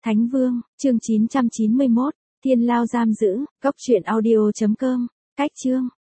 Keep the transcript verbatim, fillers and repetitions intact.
Thánh Vương, chương chín trăm chín mươi mốt, Thiên Lao giam giữ, cốc truyện audio chấm com, cách chương.